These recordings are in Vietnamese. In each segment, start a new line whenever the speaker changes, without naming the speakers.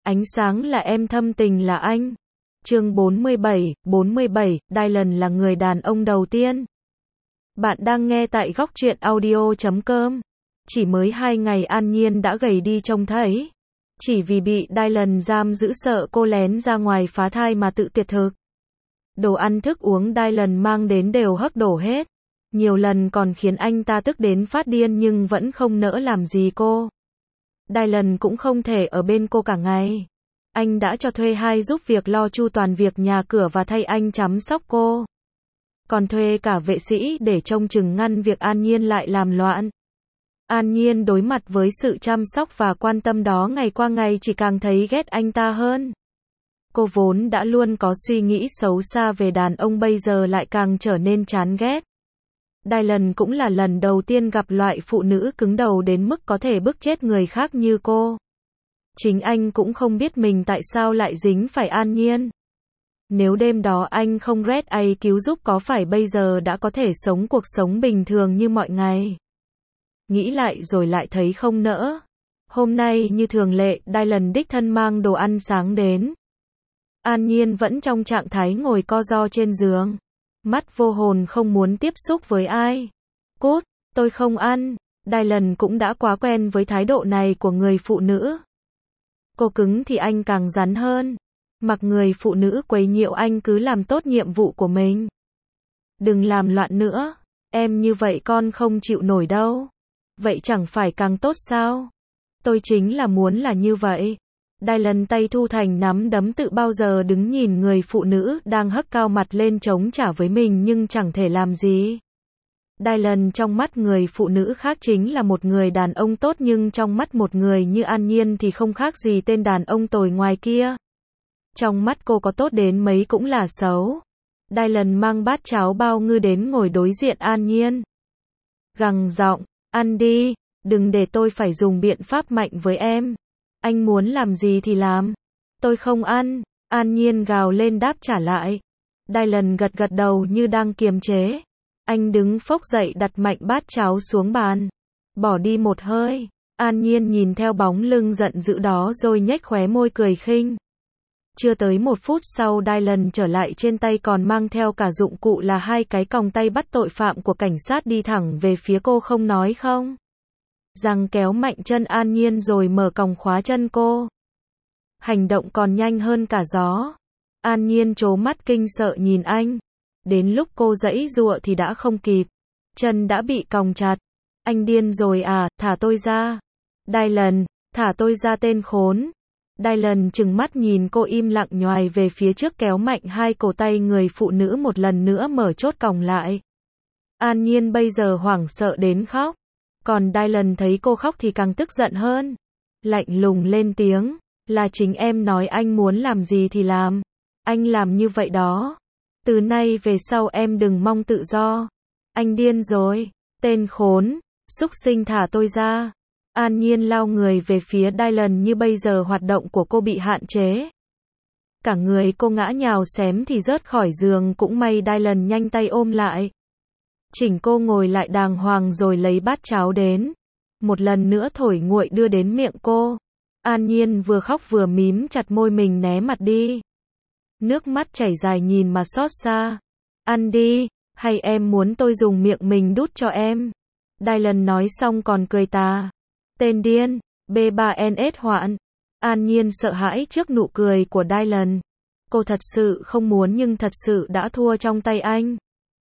Ánh sáng là em, thâm tình là anh. Chương 47, Dylan là người đàn ông đầu tiên. Bạn đang nghe tại góc truyện audio.com. Chỉ mới 2 ngày An Nhiên đã gầy đi trông thấy. Chỉ vì bị Dylan giam giữ sợ cô lén ra ngoài phá thai mà tự tuyệt thực. Đồ ăn thức uống Dylan mang đến đều hất đổ hết. Nhiều lần còn khiến anh ta tức đến phát điên nhưng vẫn không nỡ làm gì cô. Dylan cũng không thể ở bên cô cả ngày. Anh đã cho thuê hai giúp việc lo chu toàn việc nhà cửa và thay anh chăm sóc cô. Còn thuê cả vệ sĩ để trông chừng ngăn việc An Nhiên lại làm loạn. An Nhiên đối mặt với sự chăm sóc và quan tâm đó ngày qua ngày chỉ càng thấy ghét anh ta hơn. Cô vốn đã luôn có suy nghĩ xấu xa về đàn ông bây giờ lại càng trở nên chán ghét. Dylan cũng là lần đầu tiên gặp loại phụ nữ cứng đầu đến mức có thể bức chết người khác như cô. Chính anh cũng không biết mình tại sao lại dính phải An Nhiên. Nếu đêm đó anh không red ai cứu giúp có phải bây giờ đã có thể sống cuộc sống bình thường như mọi ngày. Nghĩ lại rồi lại thấy không nỡ. Hôm nay như thường lệ, Dylan đích thân mang đồ ăn sáng đến. An Nhiên vẫn trong trạng thái ngồi co ro trên giường. Mắt vô hồn không muốn tiếp xúc với ai. Cút, tôi không ăn. Dylan cũng đã quá quen với thái độ này của người phụ nữ. Cô cứng thì anh càng rắn hơn. Mặc người phụ nữ quấy nhiễu anh cứ làm tốt nhiệm vụ của mình. Đừng làm loạn nữa. Em như vậy con không chịu nổi đâu. Vậy chẳng phải càng tốt sao? Tôi chính là muốn là như vậy. Dylan tay thu thành nắm đấm tự bao giờ đứng nhìn người phụ nữ đang hất cao mặt lên chống trả với mình nhưng chẳng thể làm gì. Dylan trong mắt người phụ nữ khác chính là một người đàn ông tốt nhưng trong mắt một người như An Nhiên thì không khác gì tên đàn ông tồi ngoài kia. Trong mắt cô có tốt đến mấy cũng là xấu. Dylan mang bát cháo bao ngư đến ngồi đối diện An Nhiên. Gằn giọng, ăn đi, đừng để tôi phải dùng biện pháp mạnh với em. Anh muốn làm gì thì làm. Tôi không ăn. An Nhiên gào lên đáp trả lại. Dylan gật gật đầu như đang kiềm chế. Anh đứng phốc dậy đặt mạnh bát cháo xuống bàn. Bỏ đi một hơi. An Nhiên nhìn theo bóng lưng giận dữ đó rồi nhếch khóe môi cười khinh. Chưa tới 1 phút sau Dylan trở lại trên tay còn mang theo cả dụng cụ là 2 cái còng tay bắt tội phạm của cảnh sát đi thẳng về phía cô không nói không. Giằng kéo mạnh chân An Nhiên rồi mở còng khóa chân cô. Hành động còn nhanh hơn cả gió. An Nhiên trố mắt kinh sợ nhìn anh. Đến lúc cô giãy giụa thì đã không kịp. Chân đã bị còng chặt. Anh điên rồi à, thả tôi ra. Dylan, thả tôi ra tên khốn. Dylan trừng mắt nhìn cô im lặng nhoài về phía trước kéo mạnh 2 cổ tay người phụ nữ một lần nữa mở chốt còng lại. An Nhiên bây giờ hoảng sợ đến khóc. Còn Dylan thấy cô khóc thì càng tức giận hơn. Lạnh lùng lên tiếng, là chính em nói anh muốn làm gì thì làm. Anh làm như vậy đó. Từ nay về sau em đừng mong tự do. Anh điên rồi. Tên khốn, súc sinh thả tôi ra. An Nhiên lao người về phía Dylan như bây giờ hoạt động của cô bị hạn chế. Cả người cô ngã nhào xém thì rớt khỏi giường cũng may Dylan nhanh tay ôm lại. Chỉnh cô ngồi lại đàng hoàng rồi lấy bát cháo đến. Một lần nữa thổi nguội đưa đến miệng cô. An Nhiên vừa khóc vừa mím chặt môi mình né mặt đi. Nước mắt chảy dài nhìn mà xót xa. Ăn đi, hay em muốn tôi dùng miệng mình đút cho em? Dylan nói xong còn cười tà. Tên điên, B3NS hoạn. An Nhiên sợ hãi trước nụ cười của Dylan. Cô thật sự không muốn nhưng thật sự đã thua trong tay anh.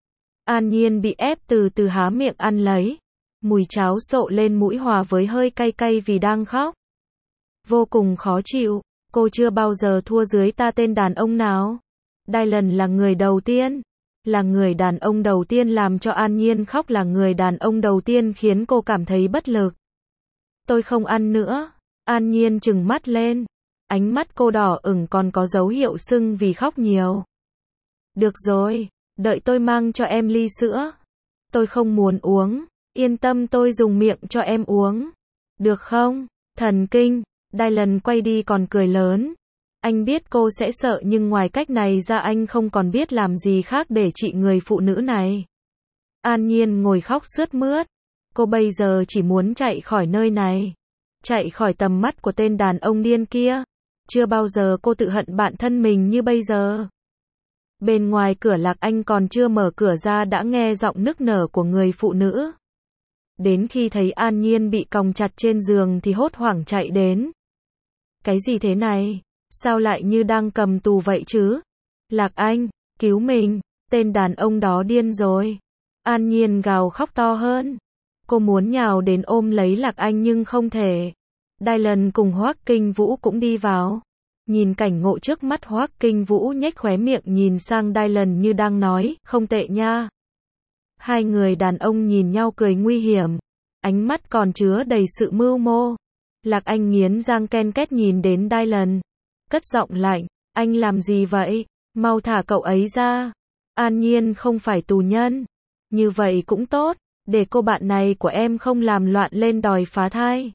An Nhiên bị ép từ từ há miệng ăn lấy. Mùi cháo sộ lên mũi hòa với hơi cay cay vì đang khóc. Vô cùng khó chịu. Cô chưa bao giờ thua dưới ta tên đàn ông nào. Dylan là người đầu tiên. Là người đàn ông đầu tiên làm cho An Nhiên khóc, là người đàn ông đầu tiên khiến cô cảm thấy bất lực. Tôi không ăn nữa. An Nhiên trừng mắt lên. Ánh mắt cô đỏ ửng còn có dấu hiệu sưng vì khóc nhiều. Được rồi, đợi tôi mang cho em ly sữa. Tôi không muốn uống. Yên tâm tôi dùng miệng cho em uống. Được không? Thần kinh. Dylan quay đi còn cười lớn. Anh biết cô sẽ sợ nhưng ngoài cách này ra anh không còn biết làm gì khác để trị người phụ nữ này. An Nhiên ngồi khóc sướt mướt. Cô bây giờ chỉ muốn chạy khỏi nơi này. Chạy khỏi tầm mắt của tên đàn ông điên kia. Chưa bao giờ cô tự hận bản thân mình như bây giờ. Bên ngoài cửa Lạc Anh còn chưa mở cửa ra đã nghe giọng nức nở của người phụ nữ. Đến khi thấy An Nhiên bị còng chặt trên giường thì hốt hoảng chạy đến. Cái gì thế này? Sao lại như đang cầm tù vậy chứ? Lạc Anh, cứu mình, tên đàn ông đó điên rồi. An Nhiên gào khóc to hơn. Cô muốn nhào đến ôm lấy Lạc Anh nhưng không thể. Dylan cùng Hoắc Kinh Vũ cũng đi vào. Nhìn cảnh ngộ trước mắt, Hoắc Kinh Vũ nhếch khóe miệng nhìn sang Dylan như đang nói, không tệ nha. Hai người đàn ông nhìn nhau cười nguy hiểm, ánh mắt còn chứa đầy sự mưu mô. Lạc Anh nghiến răng ken két nhìn đến Dylan, cất giọng lạnh, anh làm gì vậy? Mau thả cậu ấy ra. An Nhiên không phải tù nhân. Như vậy cũng tốt, để cô bạn này của em không làm loạn lên đòi phá thai.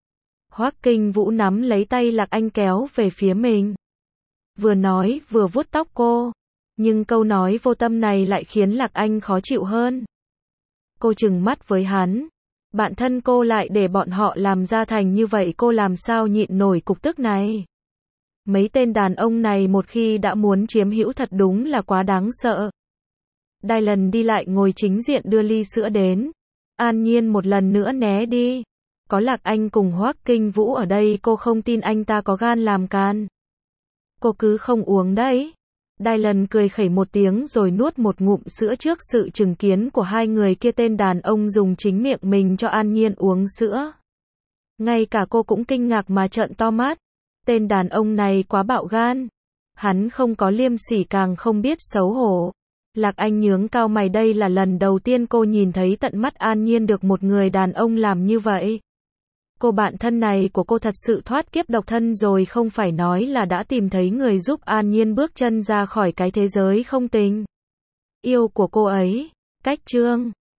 Hoắc Kinh Vũ nắm lấy tay Lạc Anh kéo về phía mình. Vừa nói vừa vuốt tóc cô. Nhưng câu nói vô tâm này lại khiến Lạc Anh khó chịu hơn. Cô trừng mắt với hắn. Bạn thân cô lại để bọn họ làm ra thành như vậy, cô làm sao nhịn nổi cục tức này. Mấy tên đàn ông này một khi đã muốn chiếm hữu thật đúng là quá đáng sợ. Dylan đi lại ngồi chính diện đưa ly sữa đến. An Nhiên một lần nữa né đi. Có Lạc Anh cùng Hoắc Kinh Vũ ở đây cô không tin anh ta có gan làm can. Cô cứ không uống đấy. Dylan cười khẩy một tiếng rồi nuốt một ngụm sữa trước sự chứng kiến của hai người kia. Tên đàn ông dùng chính miệng mình cho An Nhiên uống sữa. Ngay cả cô cũng kinh ngạc mà trợn to mắt. Tên đàn ông này quá bạo gan. Hắn không có liêm sỉ càng không biết xấu hổ. Lạc Anh nhướng cao mày, đây là lần đầu tiên cô nhìn thấy tận mắt An Nhiên được một người đàn ông làm như vậy. Cô bạn thân này của cô thật sự thoát kiếp độc thân rồi, không phải nói là đã tìm thấy người giúp An Nhiên bước chân ra khỏi cái thế giới không tình yêu của cô ấy. Cách chương